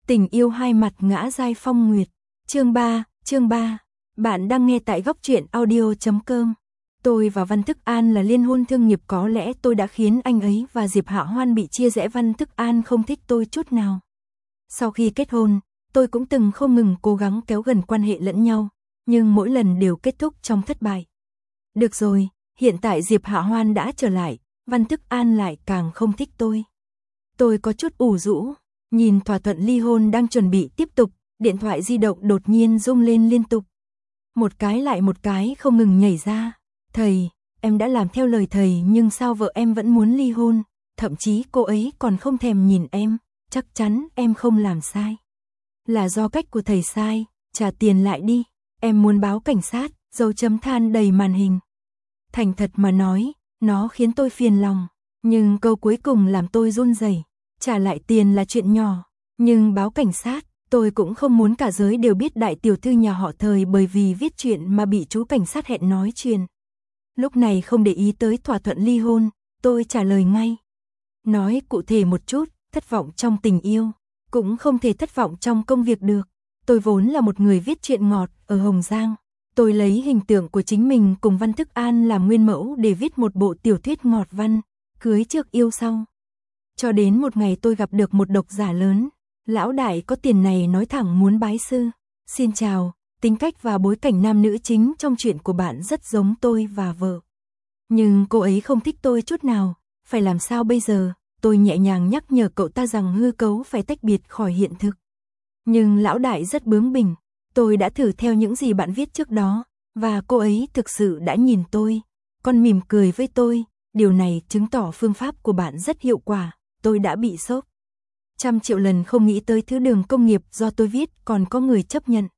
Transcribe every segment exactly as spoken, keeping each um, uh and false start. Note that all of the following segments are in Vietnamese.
Tình yêu hai mặt ngã giai phong nguyệt. Chương ba, chương ba. Bạn đang nghe tại góc truyện audio chấm com. Tôi và Văn Thức An là liên hôn thương nghiệp, có lẽ tôi đã khiến anh ấy và Diệp Hạ Hoan bị chia rẽ. Văn Thức An không thích tôi chút nào. Sau khi kết hôn, tôi cũng từng không ngừng cố gắng kéo gần quan hệ lẫn nhau, nhưng mỗi lần đều kết thúc trong thất bại. Được rồi, hiện tại Diệp Hạ Hoan đã trở lại, Văn Thức An lại càng không thích tôi. Tôi có chút ủ rũ, nhìn thỏa thuận ly hôn đang chuẩn bị tiếp tục, điện thoại di động đột nhiên rung lên liên tục. Một cái lại một cái không ngừng nhảy ra. Thầy, em đã làm theo lời thầy nhưng sao vợ em vẫn muốn ly hôn, thậm chí cô ấy còn không thèm nhìn em, chắc chắn em không làm sai. Là do cách của thầy sai, trả tiền lại đi, em muốn báo cảnh sát, dấu chấm than đầy màn hình. Thành thật mà nói, nó khiến tôi phiền lòng, nhưng câu cuối cùng làm tôi run rẩy. Trả lại tiền là chuyện nhỏ, nhưng báo cảnh sát, tôi cũng không muốn cả giới đều biết đại tiểu thư nhà họ Thời bởi vì viết chuyện mà bị chú cảnh sát hẹn nói chuyện. Lúc này không để ý tới thỏa thuận ly hôn, tôi trả lời ngay. Nói cụ thể một chút, thất vọng trong tình yêu, cũng không thể thất vọng trong công việc được. Tôi vốn là một người viết truyện ngọt ở Hồng Giang. Tôi lấy hình tượng của chính mình cùng Văn Thức An làm nguyên mẫu để viết một bộ tiểu thuyết ngọt văn, cưới trước yêu sau. Cho đến một ngày tôi gặp được một độc giả lớn, lão đại có tiền này nói thẳng muốn bái sư. Xin chào, tính cách và bối cảnh nam nữ chính trong chuyện của bạn rất giống tôi và vợ. Nhưng cô ấy không thích tôi chút nào, phải làm sao bây giờ? Tôi nhẹ nhàng nhắc nhở cậu ta rằng hư cấu phải tách biệt khỏi hiện thực. Nhưng lão đại rất bướng bỉnh, tôi đã thử theo những gì bạn viết trước đó, và cô ấy thực sự đã nhìn tôi, còn mỉm cười với tôi, điều này chứng tỏ phương pháp của bạn rất hiệu quả. Tôi đã bị sốc. Trăm triệu lần không nghĩ tới thứ đường công nghiệp do tôi viết còn có người chấp nhận.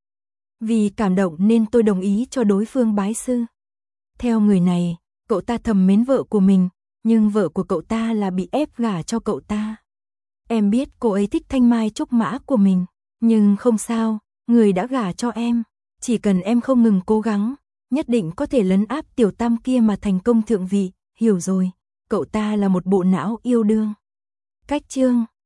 Vì cảm động nên tôi đồng ý cho đối phương bái sư. Theo người này, cậu ta thầm mến vợ của mình, nhưng vợ của cậu ta là bị ép gả cho cậu ta. Em biết cô ấy thích thanh mai trúc mã của mình, nhưng không sao, người đã gả cho em. Chỉ cần em không ngừng cố gắng, nhất định có thể lấn áp tiểu tam kia mà thành công thượng vị, hiểu rồi. Cậu ta là một bộ não yêu đương. Cách chương,